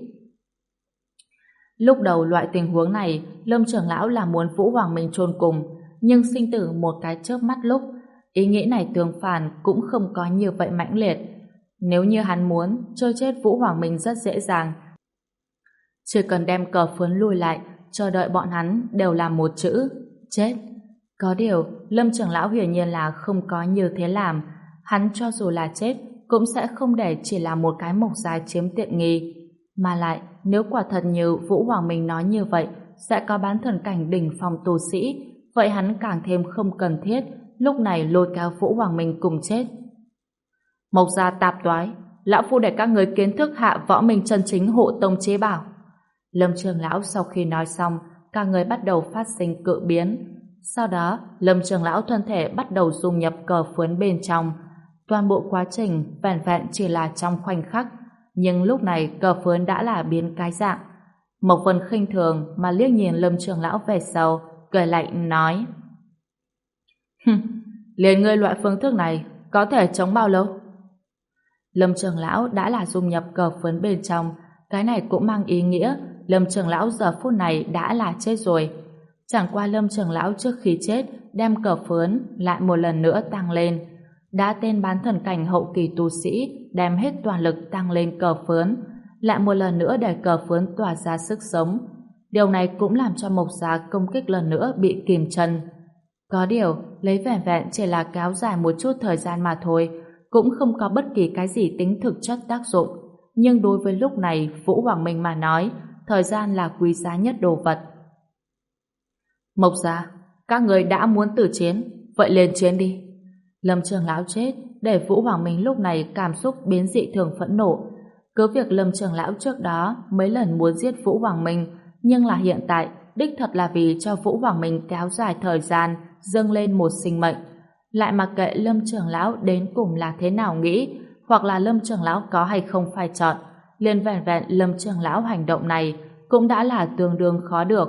Lúc đầu loại tình huống này, Lâm trưởng lão là muốn Vũ Hoàng Minh chôn cùng, nhưng sinh tử một cái chớp mắt lúc, ý nghĩ này tương phản cũng không có như vậy mãnh liệt. Nếu như hắn muốn, chơi chết Vũ Hoàng Minh rất dễ dàng. Chỉ cần đem Cờ Phướn lùi lại, chờ đợi bọn hắn đều là một chữ, chết. Có điều, Lâm trưởng lão hiển nhiên là không có như thế làm. Hắn cho dù là chết, cũng sẽ không để chỉ là một cái mộc dài chiếm tiện nghi. Mà lại, nếu quả thật như Vũ Hoàng Minh nói như vậy, sẽ có bán thần cảnh đỉnh phong tu sĩ, vậy hắn càng thêm không cần thiết, lúc này lôi kéo Vũ Hoàng Minh cùng chết. Mộc gia tạp toái, lão phu để các người kiến thức hạ võ minh chân chính hộ tông chế bảo. Lâm trưởng lão sau khi nói xong, cả người bắt đầu phát sinh cự biến. Sau đó, Lâm trưởng lão thân thể bắt đầu dung nhập Cờ Phướn bên trong. Toàn bộ quá trình vẻn vẹn chỉ là trong khoảnh khắc, nhưng lúc này Cờ Phướn đã là biến cái dạng. Mộc Vân khinh thường mà liếc nhìn Lâm trưởng lão về sau, cười lạnh nói: "Hừm, liền ngươi loại phương thức này có thể chống bao lâu?" Lâm trưởng lão đã là dung nhập Cờ Phướn bên trong, cái này cũng mang ý nghĩa Lâm trưởng lão giờ phút này đã là chết rồi. Chẳng qua Lâm trưởng lão trước khi chết đem Cờ Phướn lại một lần nữa tăng lên. Đã tên bán thần cảnh hậu kỳ tu sĩ đem hết toàn lực tăng lên Cờ Phướn, lại một lần nữa để Cờ Phướn tỏa ra sức sống. Điều này cũng làm cho Mộc gia công kích lần nữa bị kìm chân. Có điều, lấy vẻn vẹn chỉ là kéo dài một chút thời gian mà thôi, cũng không có bất kỳ cái gì tính thực chất tác dụng. Nhưng đối với lúc này Vũ Hoàng Minh mà nói, thời gian là quý giá nhất đồ vật. Mộc gia, các người đã muốn tử chiến, vậy lên chiến đi. Lâm trưởng lão chết để Vũ Hoàng Minh lúc này cảm xúc biến dị thường phẫn nộ. Cứ việc Lâm trưởng lão trước đó mấy lần muốn giết Vũ Hoàng Minh, nhưng là hiện tại đích thật là vì cho Vũ Hoàng Minh kéo dài thời gian, dâng lên một sinh mệnh. Lại mặc kệ Lâm trưởng lão đến cùng là thế nào nghĩ, hoặc là Lâm trưởng lão có hay không phải chọn, liền vẹn vẹn Lâm trưởng lão hành động này cũng đã là tương đương khó được.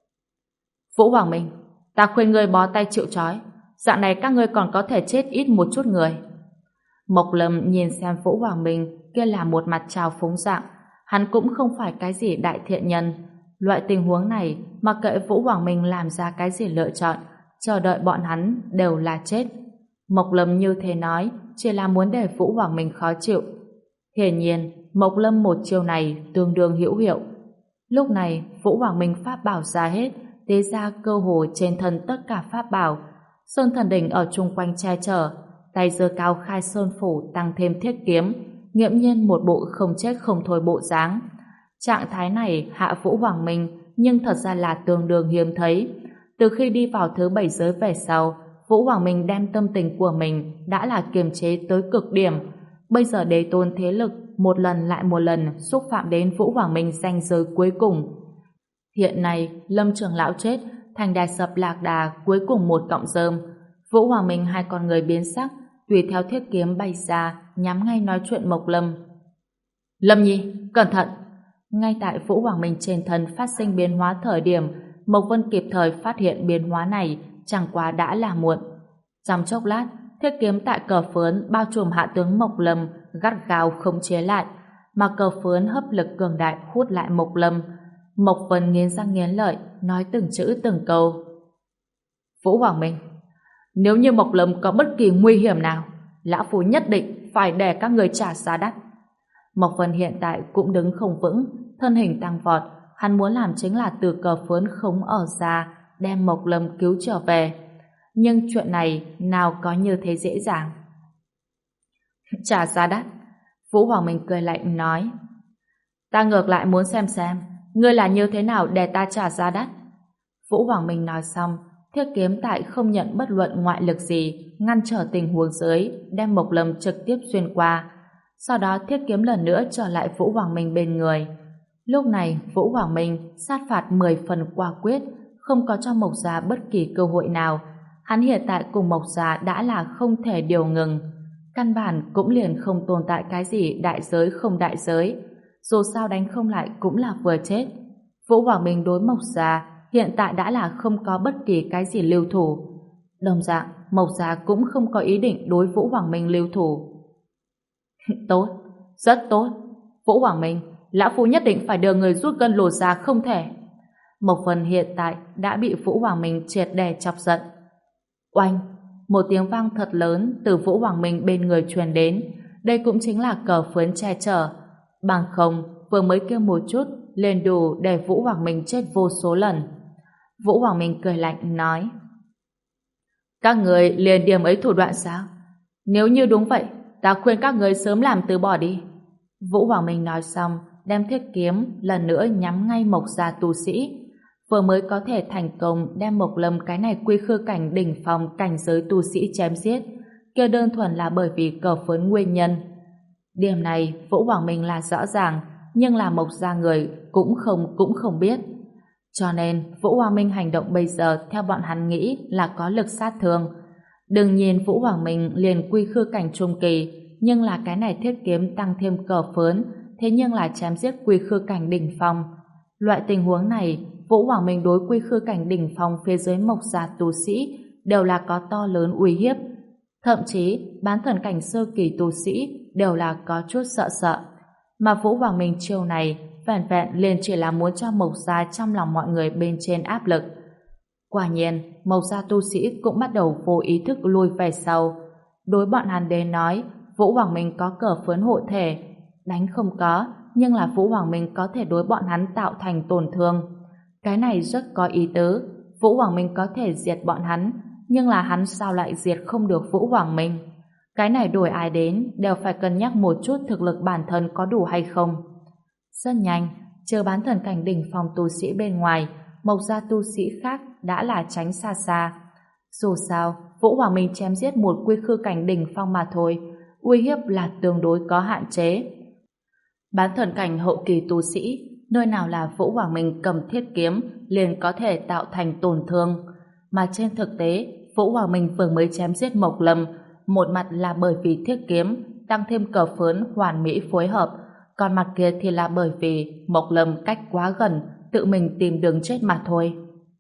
Vũ Hoàng Minh, ta khuyên ngươi bó tay chịu trói, dạng này các ngươi còn có thể chết ít một chút người. Mộc Lâm nhìn xem Vũ Hoàng Minh kia là một mặt trào phúng dạng, hắn cũng không phải cái gì đại thiện nhân. Loại tình huống này, mặc kệ Vũ Hoàng Minh làm ra cái gì lựa chọn, chờ đợi bọn hắn đều là chết. Mộc Lâm như thế nói, chỉ là muốn để Vũ Hoàng Minh khó chịu. Hiển nhiên, Mộc Lâm một chiêu này tương đương hữu hiệu. Lúc này, Vũ Hoàng Minh pháp bảo ra hết, tế ra cơ hồ trên thân tất cả pháp bảo. Sơn thần đỉnh ở chung quanh che chở, tay giơ cao khai sơn phủ tăng thêm thiết kiếm, nghiễm nhiên một bộ không chết không thôi bộ dáng. Trạng thái này hạ Vũ Hoàng Minh, nhưng thật ra là tương đương hiếm thấy. Từ khi đi vào thứ bảy giới về sau, Vũ Hoàng Minh đem tâm tình của mình đã là kiềm chế tới cực điểm. Bây giờ đế tôn thế lực một lần lại một lần xúc phạm đến Vũ Hoàng Minh ranh giới cuối cùng. Hiện nay, Lâm trưởng lão chết, thành đài sập lạc đà cuối cùng một cọng rơm. Vũ Hoàng Minh hai con người biến sắc, tùy theo thiết kiếm bay ra, nhắm ngay nói chuyện Mộc Lâm. Lâm Nhi, cẩn thận! Ngay tại Vũ Hoàng Minh trên thân phát sinh biến hóa thời điểm, Mộc Vân kịp thời phát hiện biến hóa này, chẳng qua đã là muộn. Trong chốc lát, thiết kiếm tại Cờ Phướn bao trùm hạ tướng Mộc Lâm, gắt gao không chế lại, mà Cờ Phướn hấp lực cường đại hút lại Mộc Lâm. Mộc Vân nghiến răng nghiến lợi, nói từng chữ từng câu. Vũ Hoàng Minh, nếu như Mộc Lâm có bất kỳ nguy hiểm nào, lão phu nhất định phải để các người trả giá đắt. Mộc Vân hiện tại cũng đứng không vững, thân hình tăng vọt, hắn muốn làm chính là từ Cờ Phướn khống ở ra, đem Mộc Lâm cứu trở về. Nhưng chuyện này nào có như thế dễ dàng. Trả giá đắt. Vũ Hoàng Minh cười lạnh nói, ta ngược lại muốn xem xem ngươi là như thế nào để ta trả giá đắt. Vũ Hoàng Minh nói xong, thiết kiếm tại không nhận bất luận ngoại lực gì, ngăn trở tình huống dưới, đem Mộc Lâm trực tiếp xuyên qua. Sau đó thiết kiếm lần nữa trở lại Vũ Hoàng Minh bên người. Lúc này Vũ Hoàng Minh sát phạt mười phần quả quyết, không có cho Mộc gia bất kỳ cơ hội nào. Hắn hiện tại cùng Mộc gia đã là không thể điều ngừng. Căn bản cũng liền không tồn tại cái gì đại giới không đại giới. Dù sao đánh không lại cũng là vừa chết. Vũ Hoàng Minh đối Mộc Gia hiện tại đã là không có bất kỳ cái gì lưu thủ. Đồng dạng, Mộc Gia cũng không có ý định đối Vũ Hoàng Minh lưu thủ. Tốt, rất tốt. Vũ Hoàng Minh, lão phu nhất định phải đưa người rút gân lột ra không thể. Mộc Vân hiện tại đã bị Vũ Hoàng Minh triệt để chọc giận. Oanh, một tiếng vang thật lớn từ Vũ Hoàng Minh bên người truyền đến. Đây cũng chính là cờ phướn che chở. Bằng không, vừa mới kêu một chút liền đủ để Vũ Hoàng Minh chết vô số lần. Vũ Hoàng Minh cười lạnh nói: các người liền điểm ấy thủ đoạn sao? Nếu như đúng vậy, ta khuyên các người sớm làm từ bỏ đi. Vũ Hoàng Minh nói xong, đem thiết kiếm lần nữa nhắm ngay Mộc Gia tu sĩ. Vừa mới có thể thành công đem Mộc Lâm cái này quy khư cảnh đỉnh phong cảnh giới tu sĩ chém giết, kia đơn thuần là bởi vì cờ phướn nguyên nhân. Điểm này Vũ Hoàng Minh là rõ ràng, nhưng là Mộc Gia người cũng không cũng không biết. Cho nên Vũ Hoàng Minh hành động bây giờ theo bọn hắn nghĩ là có lực sát thương. Đừng nhìn Vũ Hoàng Minh liền quy khư cảnh trung kỳ, nhưng là cái này thiết kiếm tăng thêm cờ phướn, thế nhưng là chém giết quy khư cảnh đỉnh phong. Loại tình huống này, Vũ Hoàng Minh đối quy khư cảnh đỉnh phong phía dưới Mộc Gia tu sĩ đều là có to lớn uy hiếp. Thậm chí, bán thần cảnh sơ kỳ tu sĩ đều là có chút sợ sợ. Mà Vũ Hoàng Minh chiêu này vẹn vẹn liền chỉ là muốn cho Mộc Gia trong lòng mọi người bên trên áp lực. Quả nhiên, Mộc Gia tu sĩ cũng bắt đầu vô ý thức lui về sau. Đối bọn hắn đến nói, Vũ Hoàng Minh có cờ phướn hộ thể, đánh không có, nhưng là Vũ Hoàng Minh có thể đối bọn hắn tạo thành tổn thương. Cái này rất có ý tứ. Vũ Hoàng Minh có thể diệt bọn hắn, nhưng là hắn sao lại diệt không được Vũ Hoàng Minh? Cái này đổi ai đến đều phải cân nhắc một chút thực lực bản thân có đủ hay không. Rất nhanh, chờ bán thần cảnh đỉnh phong tu sĩ bên ngoài, Mộc Gia tu sĩ khác đã là tránh xa xa. Dù sao, Vũ Hoàng Minh chém giết một quy khư cảnh đỉnh phong mà thôi, uy hiếp là tương đối có hạn chế. Bán thần cảnh hậu kỳ tu sĩ, nơi nào là Vũ Hoàng Minh cầm thiết kiếm liền có thể tạo thành tổn thương. Mà trên thực tế, Vũ Hoàng Minh vừa mới chém giết Mộc Lâm, một mặt là bởi vì thiết kiếm tăng thêm cờ phướn hoàn mỹ phối hợp, còn mặt kia thì là bởi vì Mộc Lâm cách quá gần, tự mình tìm đường chết mà thôi.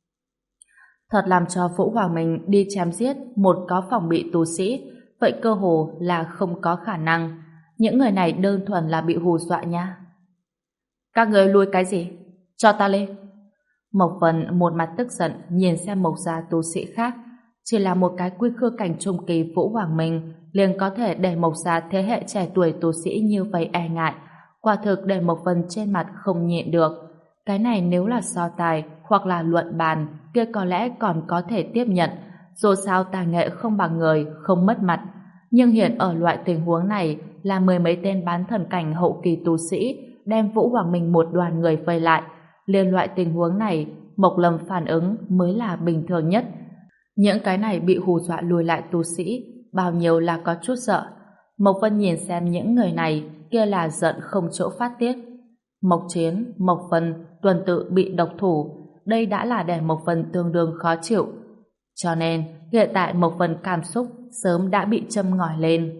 Thật làm cho Vũ Hoàng Minh đi chém giết một có phòng bị tu sĩ, vậy cơ hồ là không có khả năng. Những người này đơn thuần là bị hù dọa nha. Các người lui cái gì? Cho ta lên. Mộc Vân một mặt tức giận nhìn xem Mộc Gia tu sĩ khác. Chỉ là một cái quy khư cảnh trung kỳ Vũ Hoàng Minh liền có thể để Mộc Gia thế hệ trẻ tuổi tu sĩ như vậy e ngại. Quả thực để Mộc Vân trên mặt không nhịn được. Cái này nếu là so tài hoặc là luận bàn, kia có lẽ còn có thể tiếp nhận. Dù sao tài nghệ không bằng người, không mất mặt. Nhưng hiện ở loại tình huống này là mười mấy tên bán thần cảnh hậu kỳ tu sĩ đem Vũ Hoàng Minh một đoàn người vây lại. Liên loại tình huống này, Mộc Lâm phản ứng mới là bình thường nhất. Những cái này bị hù dọa lùi lại tu sĩ, bao nhiêu là có chút sợ. Mộc Vân nhìn xem những người này, kia là giận không chỗ phát tiết. Mộc Chiến, Mộc Vân, tuần tự bị độc thủ, đây đã là để Mộc Vân tương đương khó chịu. Cho nên, hiện tại Mộc Vân cảm xúc sớm đã bị châm ngòi lên.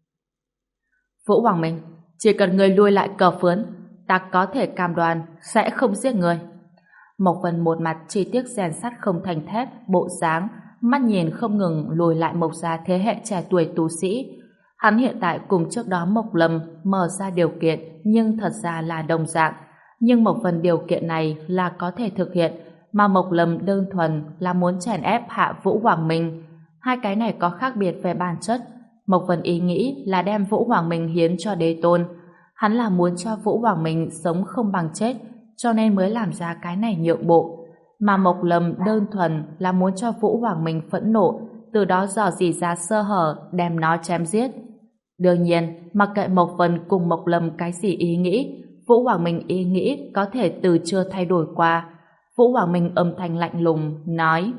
Vũ Hoàng Minh, chỉ cần người lui lại cờ phướn, ta có thể cam đoan sẽ không giết người. Mộc Vân một mặt chi tiết rèn sắt không thành thép, bộ dáng, mắt nhìn không ngừng lùi lại Mộc Gia thế hệ trẻ tuổi tu sĩ. Hắn hiện tại cùng trước đó Mộc Lâm mở ra điều kiện nhưng thật ra là đồng dạng. Nhưng Mộc Vân điều kiện này là có thể thực hiện, mà Mộc Lâm đơn thuần là muốn chèn ép hạ Vũ Hoàng Minh. Hai cái này có khác biệt về bản chất. Mộc Vân ý nghĩ là đem Vũ Hoàng Minh hiến cho đế tôn. Hắn là muốn cho Vũ Hoàng Minh sống không bằng chết, cho nên mới làm ra cái này nhượng bộ. Mà Mộc Lâm đơn thuần là muốn cho Vũ Hoàng Minh phẫn nộ, từ đó dò dỉ ra sơ hở, đem nó chém giết. Đương nhiên, mặc kệ Mộc Vân cùng Mộc Lâm cái gì ý nghĩ, Vũ Hoàng Minh ý nghĩ có thể từ chưa thay đổi qua. Vũ Hoàng Minh âm thanh lạnh lùng, nói: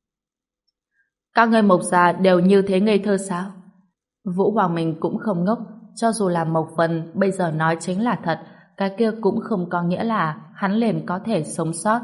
các người Mộc Gia đều như thế ngây thơ sao? Vũ Hoàng Minh cũng không ngốc, cho dù là Mộc Vân bây giờ nói chính là thật, cái kia cũng không có nghĩa là hắn liền có thể sống sót.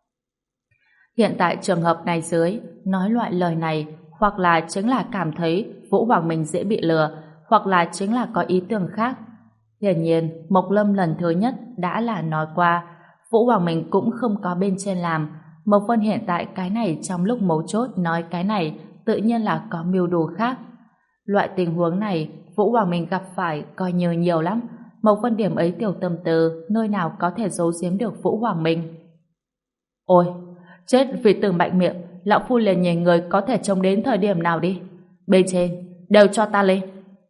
Hiện tại trường hợp này dưới, nói loại lời này, hoặc là chính là cảm thấy Vũ Hoàng Minh dễ bị lừa, hoặc là chính là có ý tưởng khác. Hiển nhiên, Mộc Lâm lần thứ nhất đã là nói qua, Vũ Hoàng Minh cũng không có bên trên làm. Mộc Vân hiện tại cái này trong lúc mấu chốt nói cái này, tự nhiên là có mưu đồ khác. Loại tình huống này, Vũ Hoàng Minh gặp phải coi như nhiều lắm. Mộc Vân điểm ấy tiểu tâm tư, nơi nào có thể giấu giếm được Vũ Hoàng Minh. Ôi, chết vì từ mạnh miệng, lão phu liền nhìn người có thể trông đến thời điểm nào đi. Bên trên, đều cho ta lên.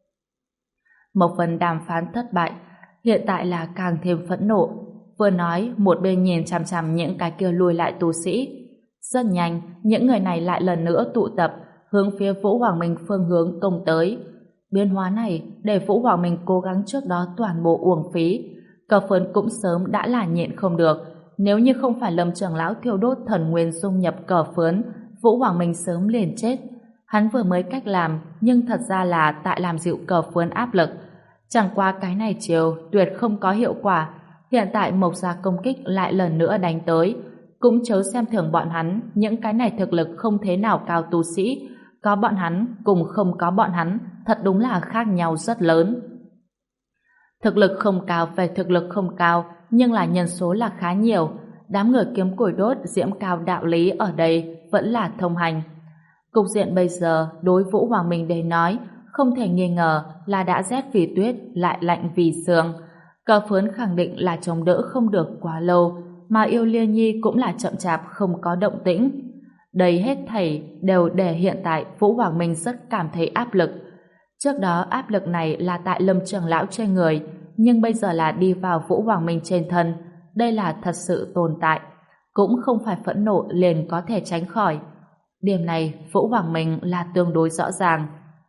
Mộc Vân đàm phán thất bại, hiện tại là càng thêm phẫn nộ. Vừa nói, một bên nhìn chằm chằm những cái kia lùi lại tu sĩ. Rất nhanh, những người này lại lần nữa tụ tập, hướng phía Vũ Hoàng Minh phương hướng công tới. Biến hóa này để Vũ Hoàng Minh cố gắng trước đó toàn bộ uổng phí. Cờ phấn cũng sớm đã là nhịn không được. Nếu như không phải Lâm trưởng lão thiêu đốt thần nguyên dung nhập cờ phấn, Vũ Hoàng Minh sớm liền chết. Hắn vừa mới cách làm, nhưng thật ra là tại làm dịu cờ phấn áp lực. Chẳng qua cái này chiều tuyệt không có hiệu quả. Hiện tại Mộc gia công kích lại lần nữa đánh tới. Cũng chớ xem thường bọn hắn, những cái này thực lực không thế nào cao tu sĩ. Có bọn hắn cùng không có bọn hắn, thật đúng là khác nhau rất lớn. Thực lực không cao về thực lực không cao, nhưng là nhân số là khá nhiều. Đám người kiếm củi đốt diễm cao đạo lý ở đây vẫn là thông hành. Cục diện bây giờ đối Vũ Hoàng Minh để nói, không thể nghi ngờ là đã rét vì tuyết lại lạnh vì sương. Cờ phướn khẳng định là chống đỡ không được quá lâu, mà Yêu Liên Nhi cũng là chậm chạp không có động tĩnh. Đây hết thảy đều để hiện tại Vũ Hoàng Minh rất cảm thấy áp lực. Trước đó áp lực này là tại Lâm trưởng lão trên người, nhưng bây giờ là đi vào Vũ Hoàng Minh trên thân. Đây là thật sự tồn tại, cũng không phải phẫn nộ liền có thể tránh khỏi. Điểm này Vũ Hoàng Minh là tương đối rõ ràng.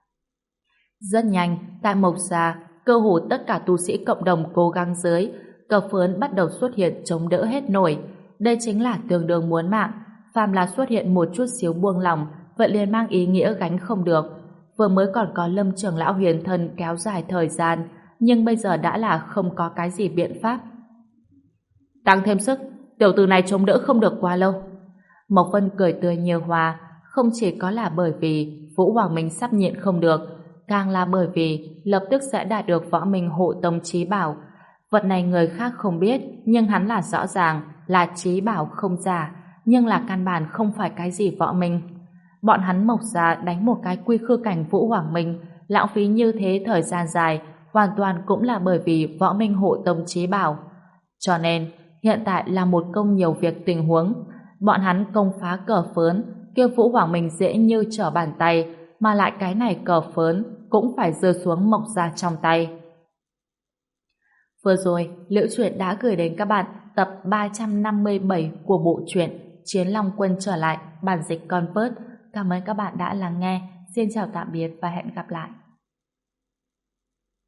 Rất nhanh, tại Mộc gia, cơ hồ tất cả tu sĩ cộng đồng cố gắng dưới, cờ phướn bắt đầu xuất hiện chống đỡ hết nổi. Đây chính là tương đương muốn mạng. Phàm là xuất hiện một chút xíu buông lỏng, vậy liền mang ý nghĩa gánh không được. Vừa mới còn có Lâm trưởng lão huyền thân kéo dài thời gian, nhưng bây giờ đã là không có cái gì biện pháp. Tăng thêm sức, tiểu tử này chống đỡ không được quá lâu. Mộc Vân cười tươi như hoa, không chỉ có là bởi vì Vũ Hoàng Minh sắp nhịn không được, càng là bởi vì lập tức sẽ đạt được võ minh hộ tông chí bảo. Vật này người khác không biết, nhưng hắn là rõ ràng là chí bảo không giả, nhưng là căn bản không phải cái gì võ minh. Bọn hắn Mộc gia đánh một cái quy khư cảnh Vũ Hoàng Minh, lãng phí như thế thời gian dài, hoàn toàn cũng là bởi vì võ minh hộ tông chí bảo. Cho nên, hiện tại là một công nhiều việc tình huống. Bọn hắn công phá cờ phớn, kêu Vũ Hoàng Minh dễ như trở bàn tay, mà lại cái này cờ phớn cũng phải rơi xuống Mộc gia trong tay. Vừa rồi, Liễu Truyện đã gửi đến các bạn tập ba trăm năm mươi bảy của bộ truyện Chiến Long Quân trở lại, bản dịch Convert. Cảm ơn các bạn đã lắng nghe. Xin chào tạm biệt và hẹn gặp lại.